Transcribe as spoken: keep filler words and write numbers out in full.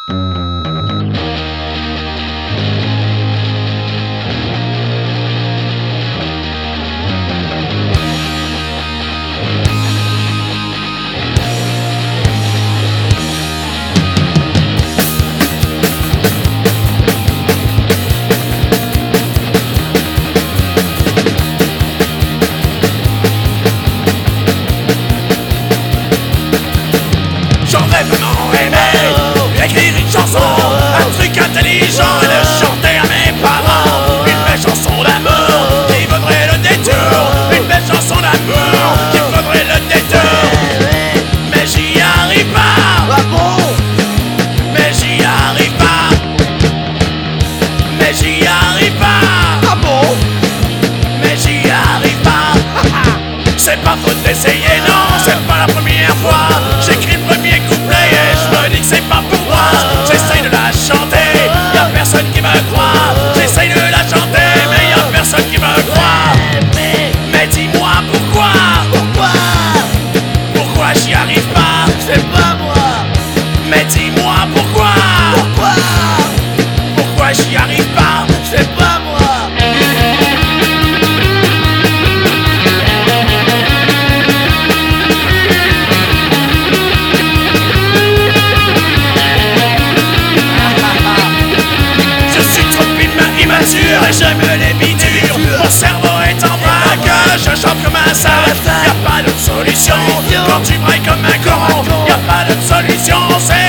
J'aurais vraiment aimé écrire une chanson, un truc intelligent et le chanter à mes parents. Une belle chanson d'amour qui vaudrait le détour, une belle chanson d'amour qui vaudrait le détour. Mais j'y arrive pas. Ah bon? Mais j'y arrive pas. Mais j'y arrive pas. Ah bon? Mais j'y arrive pas. C'est pas faute d'essayer, non, c'est pas la première fois. J'écris le premier couplet et je me dis que c'est pas pour moi. J'essaye de la chanter, y'a personne qui me croit. J'essaye de la chanter, mais y'a personne qui me croit. Mais dis-moi pourquoi. Pourquoi? Pourquoi j'y arrive pas? C'est pas moi. Mais dis-moi pourquoi. Pourquoi? Pourquoi j'y arrive pas? C'est pas moi. Je suis trop immature et j'aime les bidures. Mon cerveau est en vrac, je chante comme un sale. Y'a pas d'autre solution quand tu brailles comme un con. Y'a pas d'autre solution, c'est